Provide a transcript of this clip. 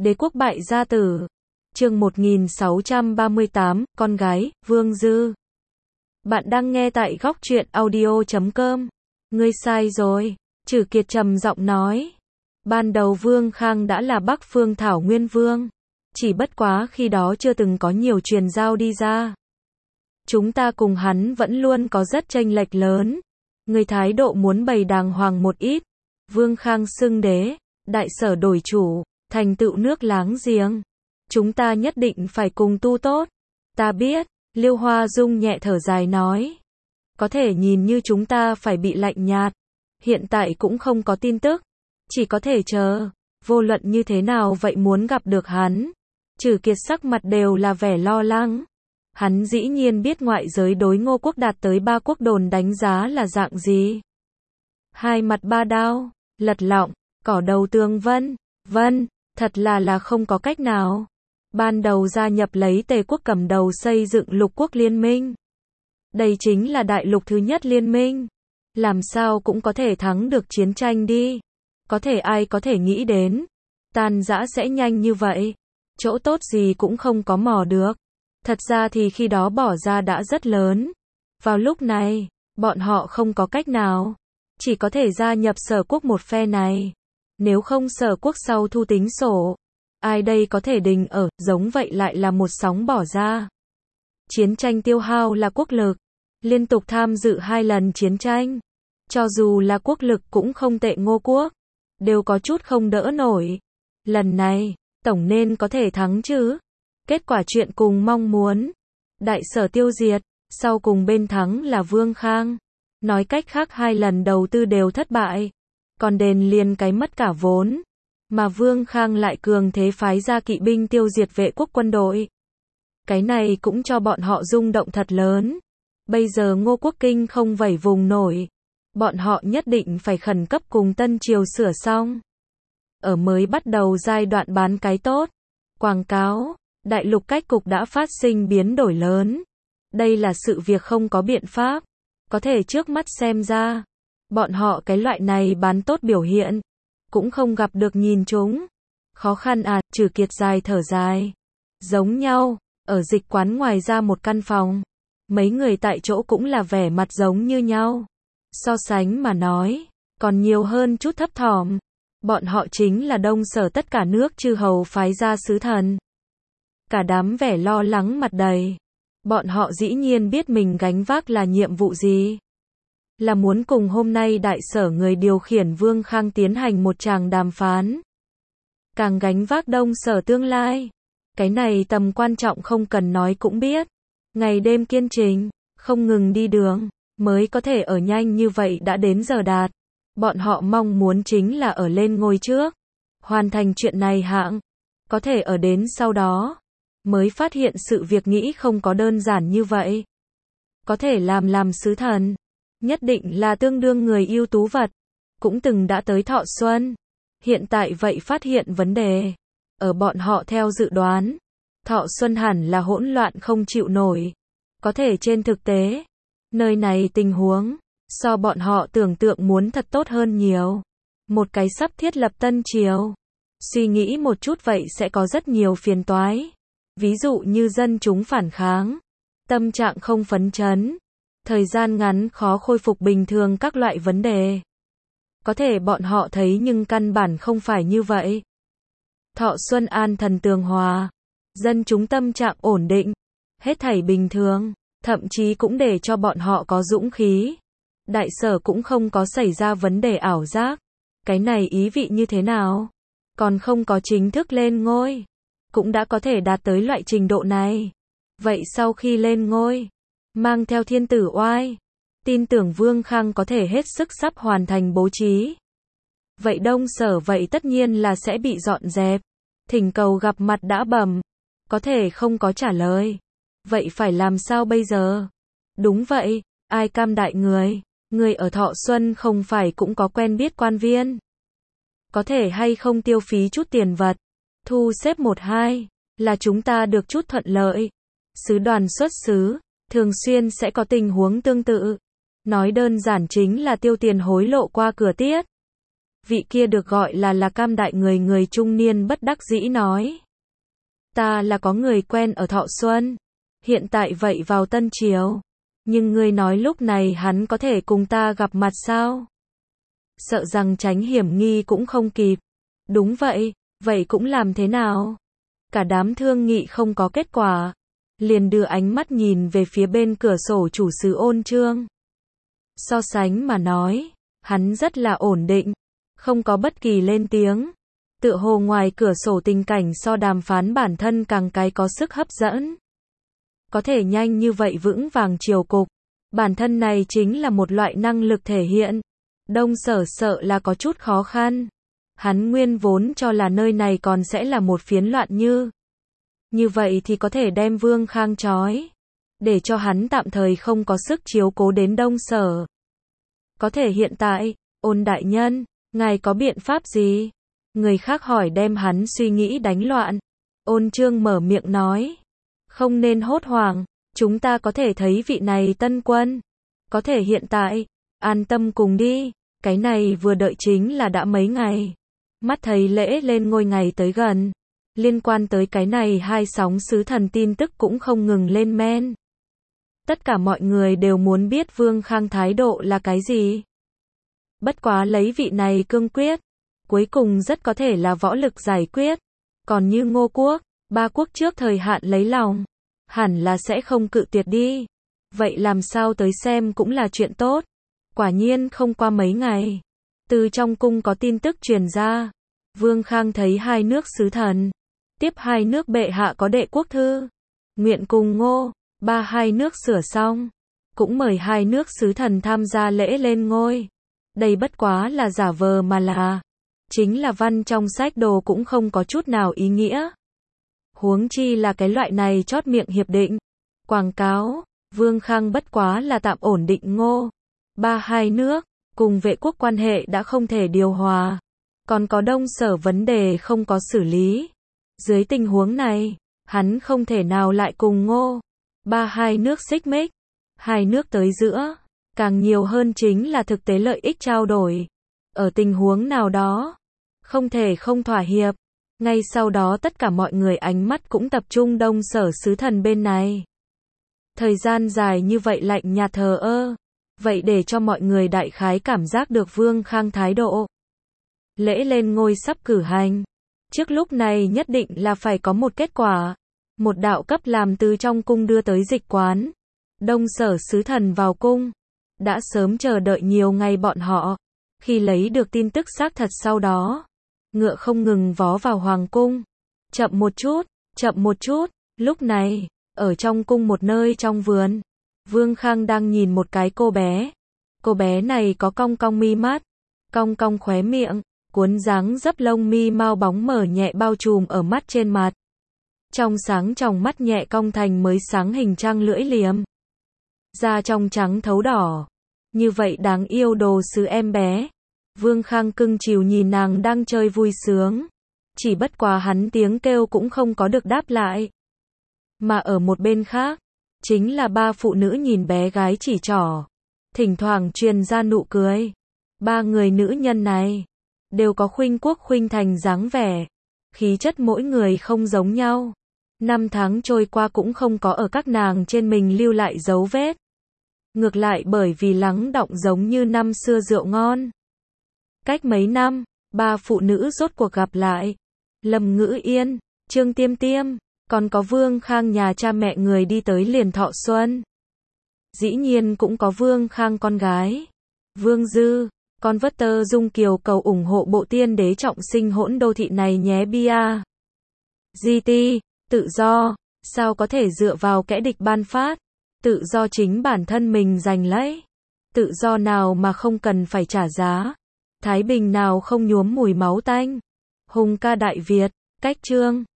Đế quốc bại gia tử. Chương 1638, con gái, Vương Dư. Bạn đang nghe tại góc truyện audio.com. Ngươi sai rồi, Trử Kiệt trầm giọng nói. Ban đầu Vương Khang đã là Bắc Phương Thảo Nguyên Vương. Chỉ bất quá khi đó chưa từng có nhiều truyền giao đi ra. Chúng ta cùng hắn vẫn luôn có rất chênh lệch lớn. Người thái độ muốn bày đàng hoàng một ít. Vương Khang xưng đế, đại sở đổi chủ, thành tựu nước láng giềng. Chúng ta nhất định phải cùng tu tốt. Ta biết, Liêu Hoa Dung nhẹ thở dài nói. Có thể nhìn như chúng ta phải bị lạnh nhạt. Hiện tại cũng không có tin tức. Chỉ có thể chờ. Vô luận như thế nào vậy muốn gặp được hắn. Trử Kiệt sắc mặt đều là vẻ lo lắng. Hắn dĩ nhiên biết ngoại giới đối Ngô quốc đạt tới 3 quốc đồn đánh giá là dạng gì. Hai mặt ba đao, lật lọng, cỏ đầu tường vân. Vân, thật là không có cách nào. Ban đầu gia nhập lấy Tề quốc cầm đầu xây dựng lục quốc liên minh. Đây chính là đại lục thứ nhất liên minh. Làm sao cũng có thể thắng được chiến tranh đi. Có thể ai có thể nghĩ đến. Tan rã sẽ nhanh như vậy. Chỗ tốt gì cũng không có mò được. Thật ra thì khi đó bỏ ra đã rất lớn. Vào lúc này, bọn họ không có cách nào. Chỉ có thể gia nhập Sở quốc một phe này. Nếu không Sở quốc sau thu tính sổ. Ai đây có thể đình ở, giống vậy lại là một sóng bỏ ra. Chiến tranh tiêu hao là quốc lực. Liên tục tham dự 2 lần chiến tranh. Cho dù là quốc lực cũng không tệ Ngô quốc. Đều có chút không đỡ nổi. Lần này, tổng nên có thể thắng chứ. Kết quả chuyện cùng mong muốn. Đại sở tiêu diệt, sau cùng bên thắng là Vương Khang. Nói cách khác 2 lần đầu tư đều thất bại. Còn đền liền cái mất cả vốn. Mà Vương Khang lại cường thế phái ra kỵ binh tiêu diệt vệ quốc quân đội. Cái này cũng cho bọn họ rung động thật lớn. Bây giờ Ngô quốc kinh không vẩy vùng nổi. Bọn họ nhất định phải khẩn cấp cùng Tân Triều sửa xong. Ở mới bắt đầu giai đoạn bán cái tốt. Quảng cáo, đại lục cách cục đã phát sinh biến đổi lớn. Đây là sự việc không có biện pháp. Có thể trước mắt xem ra. Bọn họ cái loại này bán tốt biểu hiện. Cũng không gặp được nhìn chúng. Khó khăn à, Trử Kiệt dài thở dài. Giống nhau, ở dịch quán ngoài ra một căn phòng. Mấy người tại chỗ cũng là vẻ mặt giống như nhau. So sánh mà nói, còn nhiều hơn chút thấp thỏm. Bọn họ chính là Đông Sở tất cả nước chư hầu phái ra sứ thần. Cả đám vẻ lo lắng mặt đầy. Bọn họ dĩ nhiên biết mình gánh vác là nhiệm vụ gì. Là muốn cùng hôm nay đại sở người điều khiển Vương Khang tiến hành một tràng đàm phán. Càng gánh vác Đông Sở tương lai. Cái này tầm quan trọng không cần nói cũng biết. Ngày đêm kiên trì, không ngừng đi đường, mới có thể ở nhanh như vậy đã đến giờ đạt. Bọn họ mong muốn chính là ở lên ngôi trước. Hoàn thành chuyện này hạng. Có thể ở đến sau đó. Mới phát hiện sự việc nghĩ không có đơn giản như vậy. Có thể làm sứ thần. Nhất định là tương đương người ưu tú vật. Cũng từng đã tới thọ xuân. Hiện tại vậy phát hiện vấn đề. Ở bọn họ theo dự đoán. Thọ xuân hẳn là hỗn loạn không chịu nổi. Có thể trên thực tế. Nơi này tình huống. So bọn họ tưởng tượng muốn thật tốt hơn nhiều. Một cái sắp thiết lập Tân Triều. Suy nghĩ một chút vậy sẽ có rất nhiều phiền toái. Ví dụ như dân chúng phản kháng. Tâm trạng không phấn chấn. Thời gian ngắn khó khôi phục bình thường các loại vấn đề. Có thể bọn họ thấy nhưng căn bản không phải như vậy. Thọ xuân an thần tường hòa. Dân chúng tâm trạng ổn định. Hết thảy bình thường. Thậm chí cũng để cho bọn họ có dũng khí. Đại sở cũng không có xảy ra vấn đề ảo giác. Cái này ý vị như thế nào? Còn không có chính thức lên ngôi. Cũng đã có thể đạt tới loại trình độ này. Vậy sau khi lên ngôi, mang theo thiên tử oai, tin tưởng Vương Khang có thể hết sức sắp hoàn thành bố trí. Vậy Đông Sở vậy tất nhiên là sẽ bị dọn dẹp. Thỉnh cầu gặp mặt đã bẩm. Có thể không có trả lời. Vậy phải làm sao bây giờ? Đúng vậy, ai cam đại người? Người ở Thọ Xuân không phải cũng có quen biết quan viên. Có thể hay không tiêu phí chút tiền vật. Thu xếp 1-2, là chúng ta được chút thuận lợi. Sứ đoàn xuất xứ, thường xuyên sẽ có tình huống tương tự. Nói đơn giản chính là tiêu tiền hối lộ qua cửa tiết. Vị kia được gọi là Cam Đại người trung niên bất đắc dĩ nói. Ta là có người quen ở Thọ Xuân. Hiện tại vậy vào Tân Triều. Nhưng ngươi nói lúc này hắn có thể cùng ta gặp mặt sao? Sợ rằng tránh hiểm nghi cũng không kịp. Đúng vậy, vậy cũng làm thế nào? Cả đám thương nghị không có kết quả. Liền đưa ánh mắt nhìn về phía bên cửa sổ chủ sứ Ôn Chương. So sánh mà nói, hắn rất là ổn định, không có bất kỳ lên tiếng. Tựa hồ ngoài cửa sổ tình cảnh so đàm phán bản thân càng cái có sức hấp dẫn. Có thể nhanh như vậy vững vàng triều cục, bản thân này chính là một loại năng lực thể hiện. Đông Sở sợ là có chút khó khăn. Hắn nguyên vốn cho là nơi này còn sẽ là một phiến loạn như vậy thì có thể đem Vương Khang trói, để cho hắn tạm thời không có sức chiếu cố đến Đông Sở. Có thể hiện tại, Ôn đại nhân, ngài có biện pháp gì? Người khác hỏi đem hắn suy nghĩ đánh loạn. Ôn Chương mở miệng nói, không nên hốt hoảng, chúng ta có thể thấy vị này tân quân. Có thể hiện tại, an tâm cùng đi, cái này vừa đợi chính là đã mấy ngày. Mắt thấy lễ lên ngôi ngày tới gần. Liên quan tới cái này hai sóng sứ thần tin tức cũng không ngừng lên men. Tất cả mọi người đều muốn biết Vương Khang thái độ là cái gì. Bất quá lấy vị này cương quyết, cuối cùng rất có thể là võ lực giải quyết. Còn như Ngô Quốc, ba quốc trước thời hạn lấy lòng, hẳn là sẽ không cự tuyệt đi. Vậy làm sao tới xem cũng là chuyện tốt. Quả nhiên không qua mấy ngày, từ trong cung có tin tức truyền ra. Vương Khang thấy hai nước sứ thần. Tiếp hai nước bệ hạ có đệ quốc thư. Nguyện cùng Ngô, hai nước sửa xong. Cũng mời hai nước sứ thần tham gia lễ lên ngôi. Đây bất quá là giả vờ mà là. Chính là văn trong sách đồ cũng không có chút nào ý nghĩa. Huống chi là cái loại này chót miệng hiệp định. Quảng cáo, Vương Khang bất quá là tạm ổn định Ngô, hai nước, cùng vệ quốc quan hệ đã không thể điều hòa. Còn có Đông Sở vấn đề không có xử lý. Dưới tình huống này, hắn không thể nào lại cùng Ngô, hai nước xích mích. Hai nước tới giữa, càng nhiều hơn chính là thực tế lợi ích trao đổi. Ở tình huống nào đó, không thể không thỏa hiệp. Ngay sau đó tất cả mọi người ánh mắt cũng tập trung Đông Sở sứ thần bên này. Thời gian dài như vậy lạnh nhạt thờ ơ. Vậy để cho mọi người đại khái cảm giác được Vương Khang thái độ. Lễ lên ngôi sắp cử hành. Trước lúc này nhất định là phải có một kết quả. Một đạo cấp làm từ trong cung đưa tới dịch quán. Đông Sở sứ thần vào cung. Đã sớm chờ đợi nhiều ngày bọn họ. Khi lấy được tin tức xác thật sau đó. Ngựa không ngừng vó vào hoàng cung. Chậm một chút. Lúc này, ở trong cung một nơi trong vườn. Vương Khang đang nhìn một cái cô bé. Cô bé này có cong cong mi mắt. Cong cong khóe miệng. Cuốn dáng dấp lông mi mau bóng mở nhẹ bao trùm ở mắt trên mặt. Trong sáng tròng mắt nhẹ cong thành mới sáng hình trăng lưỡi liềm. Da trong trắng thấu đỏ. Như vậy đáng yêu đồ sứ em bé. Vương Khang cưng chiều nhìn nàng đang chơi vui sướng. Chỉ bất quá hắn tiếng kêu cũng không có được đáp lại. Mà ở một bên khác, chính là ba phụ nữ nhìn bé gái chỉ trỏ. Thỉnh thoảng truyền ra nụ cười. Ba người nữ nhân này đều có khuynh quốc khuynh thành dáng vẻ. Khí chất mỗi người không giống nhau. Năm tháng trôi qua cũng không có ở các nàng trên mình lưu lại dấu vết. Ngược lại bởi vì lắng đọng giống như năm xưa rượu ngon. Cách mấy năm, ba phụ nữ rốt cuộc gặp lại. Lâm Ngữ Yên, Trương Tiêm Tiêm, còn có Vương Khang nhà cha mẹ người đi tới liền Thọ Xuân. Dĩ nhiên cũng có Vương Khang con gái. Vương Dư, con vất tơ Dung Kiều cầu ủng hộ bộ tiên đế trọng sinh hỗn đô thị này nhé bia. GT, tự do, sao có thể dựa vào kẻ địch ban phát. Tự do chính bản thân mình giành lấy. Tự do nào mà không cần phải trả giá. Thái bình nào không nhuốm mùi máu tanh. Hùng ca Đại Việt, cách chương.